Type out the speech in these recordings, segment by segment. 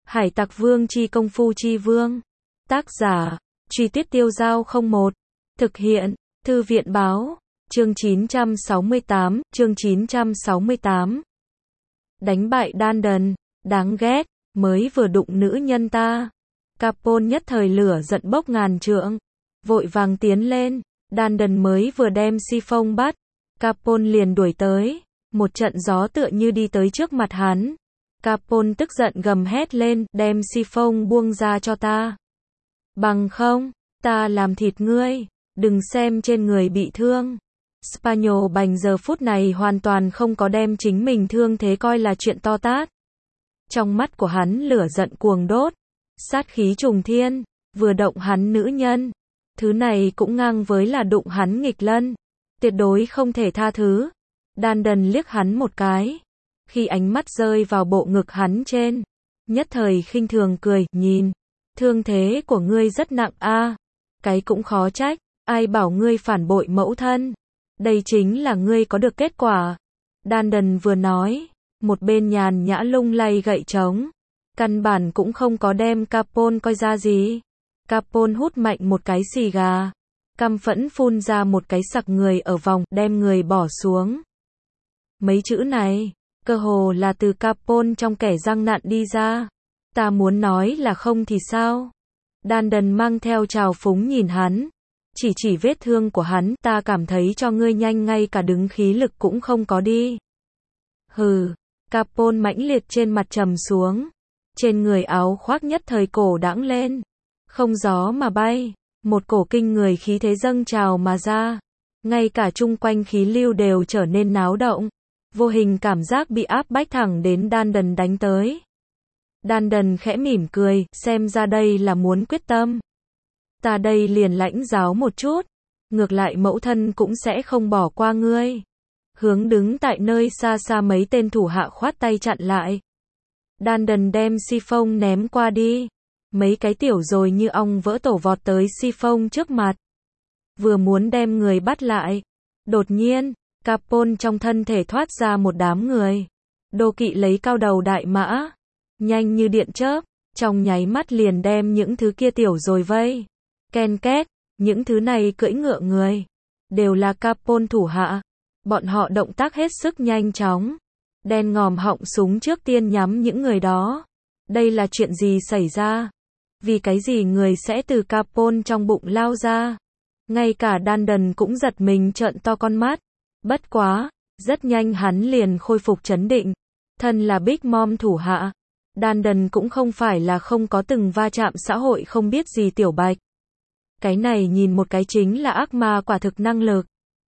Hải Tặc Vương chi công phu chi vương. Tác giả, Truy Tuyết Tiêu Dao 01. Thực hiện, Thư viện báo. Chương 968. Đánh bại Dandan, đáng ghét, mới vừa đụng nữ nhân ta. Capone nhất thời lửa giận bốc ngàn trượng, vội vàng tiến lên. Dandan mới vừa đem Si-Phong bắt, Capone liền đuổi tới. Một trận gió tựa như đi tới trước mặt hắn. Capone tức giận gầm hét lên, đem Si-Phong buông ra cho ta. Bằng không, ta làm thịt ngươi, đừng xem trên người bị thương. Spaniel Bành giờ phút này hoàn toàn không có đem chính mình thương thế coi là chuyện to tát. Trong mắt của hắn lửa giận cuồng đốt, sát khí trùng thiên, vừa động hắn nữ nhân. Thứ này cũng ngang với là đụng hắn nghịch lân, tuyệt đối không thể tha thứ. Dandan liếc hắn một cái, khi ánh mắt rơi vào bộ ngực hắn trên, nhất thời khinh thường cười, nhìn, thương thế của ngươi rất nặng a, cái cũng khó trách, ai bảo ngươi phản bội mẫu thân, đây chính là ngươi có được kết quả. Dandan vừa nói, một bên nhàn nhã lung lay gậy trống, căn bản cũng không có đem Capone coi ra gì. Capone hút mạnh một cái xì gà, căm phẫn phun ra một cái sặc người ở vòng, đem người bỏ xuống. Mấy chữ này, cơ hồ là từ Capone trong kẻ răng nặn đi ra. Ta muốn nói là không thì sao? Dandan mang theo trào phúng nhìn hắn, chỉ vết thương của hắn, ta cảm thấy cho ngươi nhanh ngay cả đứng khí lực cũng không có đi. Hừ, Capone mãnh liệt trên mặt trầm xuống, trên người áo khoác nhất thời cổ đãng lên, không gió mà bay, một cổ kinh người khí thế dâng trào mà ra, ngay cả chung quanh khí lưu đều trở nên náo động, vô hình cảm giác bị áp bách thẳng đến Dandan đánh tới. Dandan khẽ mỉm cười, xem ra đây là muốn quyết tâm. Ta đây liền lãnh giáo một chút, ngược lại mẫu thân cũng sẽ không bỏ qua ngươi. Hướng đứng tại nơi xa xa mấy tên thủ hạ khoát tay chặn lại. Dandan đem Si-Phong ném qua đi. Mấy cái tiểu rồi như ong vỡ tổ vọt tới Si-Phong trước mặt. Vừa muốn đem người bắt lại. Đột nhiên, Capone trong thân thể thoát ra một đám người. Đô kỵ lấy cao đầu đại mã, nhanh như điện chớp, trong nháy mắt liền đem những thứ kia tiểu rồi vây. Ken két, những thứ này cưỡi ngựa người, đều là Capone thủ hạ. Bọn họ động tác hết sức nhanh chóng, đen ngòm họng súng trước tiên nhắm những người đó. Đây là chuyện gì xảy ra? Vì cái gì người sẽ từ Capone trong bụng lao ra? Ngay cả Dandan cũng giật mình trợn to con mắt. Bất quá, rất nhanh hắn liền khôi phục trấn định. Thân là Big Mom thủ hạ, Dandan cũng không phải là không có từng va chạm xã hội không biết gì tiểu bạch. Cái này nhìn một cái chính là ác ma quả thực năng lực.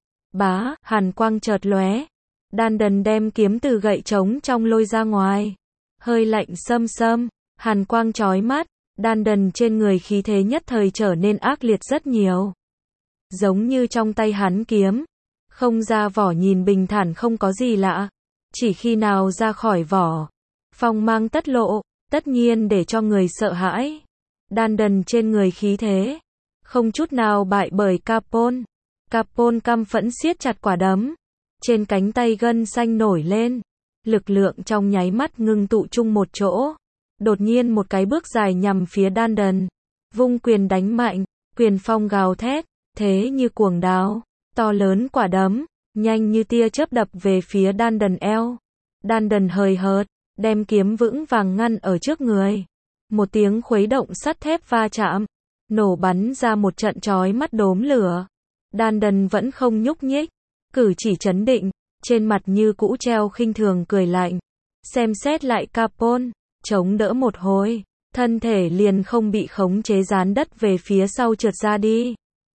Bá, hàn quang chợt lóe. Dandan đem kiếm từ gậy trống trong lôi ra ngoài. Hơi lạnh xâm xâm, hàn quang chói mắt, Dandan trên người khí thế nhất thời trở nên ác liệt rất nhiều. Giống như trong tay hắn kiếm, không ra vỏ nhìn bình thản không có gì lạ. Chỉ khi nào ra khỏi vỏ, phong mang tất lộ, tất nhiên để cho người sợ hãi. Dandan trên người khí thế, không chút nào bại bởi Capone. Capone căm phẫn siết chặt quả đấm, trên cánh tay gân xanh nổi lên, lực lượng trong nháy mắt ngưng tụ chung một chỗ. Đột nhiên một cái bước dài nhằm phía Dandan, vung quyền đánh mạnh, quyền phong gào thét, thế như cuồng đao, to lớn quả đấm, nhanh như tia chớp đập về phía Dandan eo. Dandan hời hợt, đem kiếm vững vàng ngăn ở trước người. Một tiếng khuấy động sắt thép va chạm, nổ bắn ra một trận chói mắt đốm lửa. Dandan vẫn không nhúc nhích, cử chỉ trấn định, trên mặt như cũ treo khinh thường cười lạnh. Xem xét lại Capone, chống đỡ một hồi, thân thể liền không bị khống chế dán đất về phía sau trượt ra đi.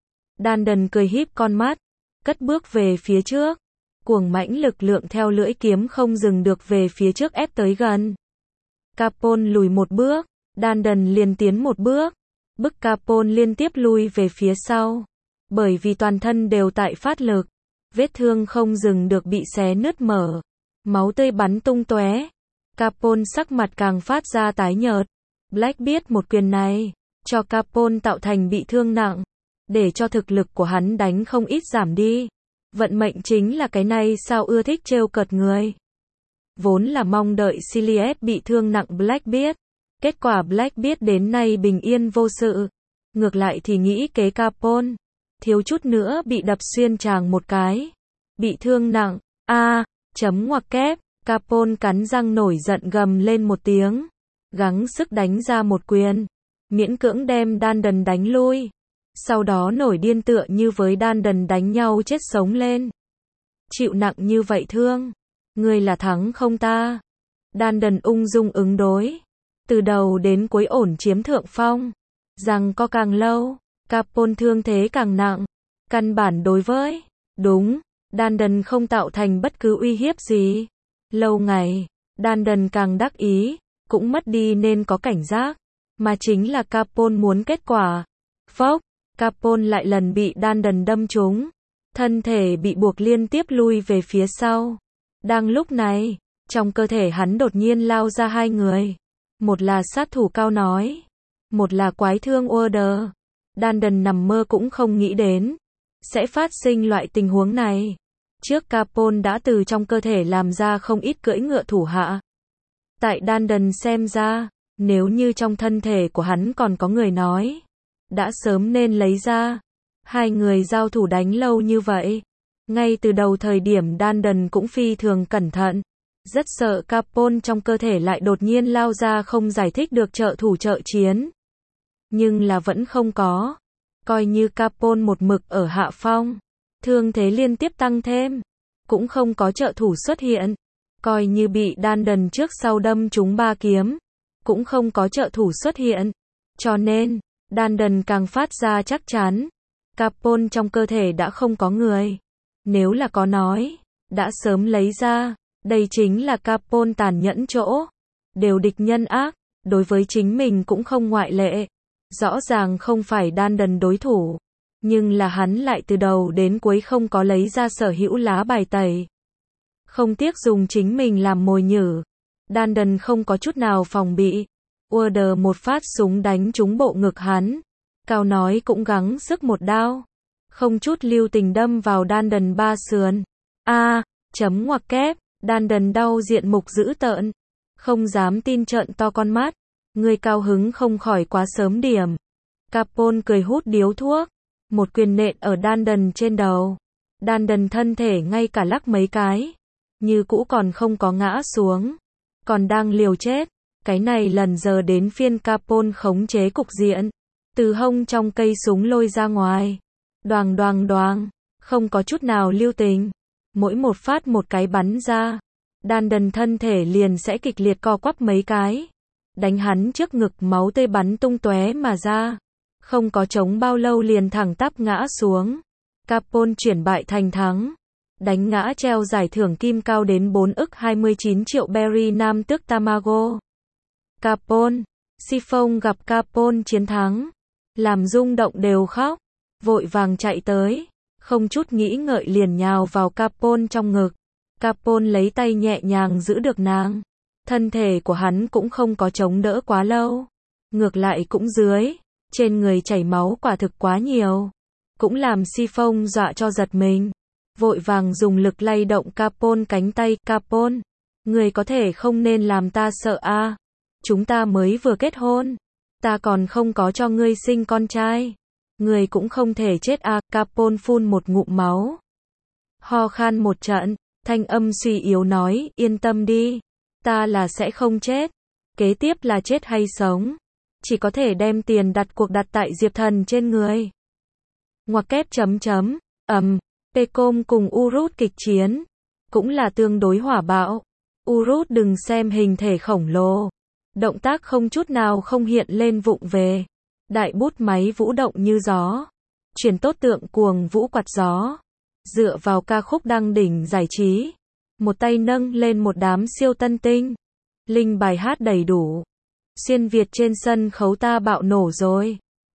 Dandan cười híp con mắt, cất bước về phía trước, cuồng mãnh lực lượng theo lưỡi kiếm không dừng được về phía trước ép tới gần. Capone lùi một bước, Dandan liền tiến một bước, bức Capone liên tiếp lui về phía sau. Bởi vì toàn thân đều tại phát lực, vết thương không dừng được bị xé nứt mở, máu tươi bắn tung tóe. Capone sắc mặt càng phát ra tái nhợt. Blackbeard một quyền này, cho Capone tạo thành bị thương nặng, để cho thực lực của hắn đánh không ít giảm đi. Vận mệnh chính là cái này sao ưa thích trêu cợt người. Vốn là mong đợi Cillian bị thương nặng Blackbeard, Kết quả Black biết đến nay bình yên vô sự. Ngược lại thì nghĩ kế Capone. Thiếu chút nữa bị đập xuyên tràng một cái. Bị thương nặng. Chấm ngoặc kép. Capone cắn răng nổi giận gầm lên một tiếng. Gắng sức đánh ra một quyền. Miễn cưỡng đem Dandon đánh lui. Sau đó nổi điên tựa như với Dandon đánh nhau chết sống lên. Chịu nặng như vậy thương. Ngươi là thắng không ta? Dandon ung dung ứng đối. Từ đầu đến cuối ổn chiếm thượng phong. Rằng co càng lâu, Capone thương thế càng nặng. Căn bản đối với, đúng, Dandon không tạo thành bất cứ uy hiếp gì. Lâu ngày, Dandon càng đắc ý, cũng mất đi nên có cảnh giác. Mà chính là Capone muốn kết quả. Phốc, Capone lại lần bị Dandon đâm trúng. Thân thể bị buộc liên tiếp lui về phía sau. Đang lúc này, trong cơ thể hắn đột nhiên lao ra hai người. Một là sát thủ cao nói. Một là quái thương Order. Dandon nằm mơ cũng không nghĩ đến. Sẽ phát sinh loại tình huống này. Trước Capone đã từ trong cơ thể làm ra không ít cưỡi ngựa thủ hạ. Tại Dandon xem ra, nếu như trong thân thể của hắn còn có người nói. Đã sớm nên lấy ra. Hai người giao thủ đánh lâu như vậy. Ngay từ đầu thời điểm Dandon cũng phi thường cẩn thận. Rất sợ Capone trong cơ thể lại đột nhiên lao ra không giải thích được trợ thủ trợ chiến. Nhưng là vẫn không có. Coi như Capone một mực ở hạ phong. Thương thế liên tiếp tăng thêm. Cũng không có trợ thủ xuất hiện. Coi như bị Dandon trước sau đâm trúng 3 kiếm. Cũng không có trợ thủ xuất hiện. Cho nên, Dandon càng phát ra chắc chắn. Capone trong cơ thể đã không có người. Nếu là có nói, đã sớm lấy ra. Đây chính là Capone tàn nhẫn chỗ. Đều địch nhân ác, đối với chính mình cũng không ngoại lệ. Rõ ràng không phải Dandon đối thủ. Nhưng là hắn lại từ đầu đến cuối không có lấy ra sở hữu lá bài tẩy. Không tiếc dùng chính mình làm mồi nhử. Dandon không có chút nào phòng bị. Order một phát súng đánh trúng bộ ngực hắn. Cao nói cũng gắng sức một đao. Không chút lưu tình đâm vào Dandon 3 sườn. Chấm ngoặc kép. Dandon đau diện mục dữ tợn. Không dám tin trợn to con mắt. Người cao hứng không khỏi quá sớm điểm. Capone cười hút điếu thuốc. Một quyền nện ở Dandon trên đầu. Dandon thân thể ngay cả lắc mấy cái. Như cũ còn không có ngã xuống. Còn đang liều chết. Cái này lần giờ đến phiên Capone khống chế cục diện. Từ hông trong cây súng lôi ra ngoài. Đoàng đoàng đoàng. Không có chút nào lưu tình. Mỗi một phát một cái bắn ra. Dandon thân thể liền sẽ kịch liệt co quắp mấy cái. Đánh hắn trước ngực máu tươi bắn tung tóe mà ra. Không có chống bao lâu liền thẳng tắp ngã xuống. Capone chuyển bại thành thắng. Đánh ngã treo giải thưởng kim cao đến 4 ức 29 triệu berry nam tước Tamago. Capone. Chiffon gặp Capone chiến thắng. Làm rung động đều khóc. Vội vàng chạy tới. Không chút nghĩ ngợi liền nhào vào Capone trong ngực. Capone lấy tay nhẹ nhàng giữ được nàng. Thân thể của hắn cũng không có chống đỡ quá lâu. Ngược lại cũng dưới. Trên người chảy máu quả thực quá nhiều. Cũng làm Chiffon dọa cho giật mình. Vội vàng dùng lực lay động Capone cánh tay. Capone, người có thể không nên làm ta sợ a. Chúng ta mới vừa kết hôn. Ta còn không có cho ngươi sinh con trai. Người cũng không thể chết a. Capone phun một ngụm máu. Ho khan một trận. Thanh âm suy yếu nói, yên tâm đi. Ta là sẽ không chết. Kế tiếp là chết hay sống. Chỉ có thể đem tiền đặt cuộc đặt tại Diệp Thần trên người. Ngoặc kép chấm chấm. Pecom cùng Urut kịch chiến. Cũng là tương đối hỏa bạo. Urut đừng xem hình thể khổng lồ. Động tác không chút nào không hiện lên vụng về. Đại bút máy vũ động như gió. Chuyển tốt tượng cuồng vũ quạt gió. Dựa vào ca khúc đăng đỉnh giải trí. Một tay nâng lên một đám siêu tân tinh. Linh bài hát đầy đủ. Xuyên Việt trên sân khấu ta bạo nổ rồi.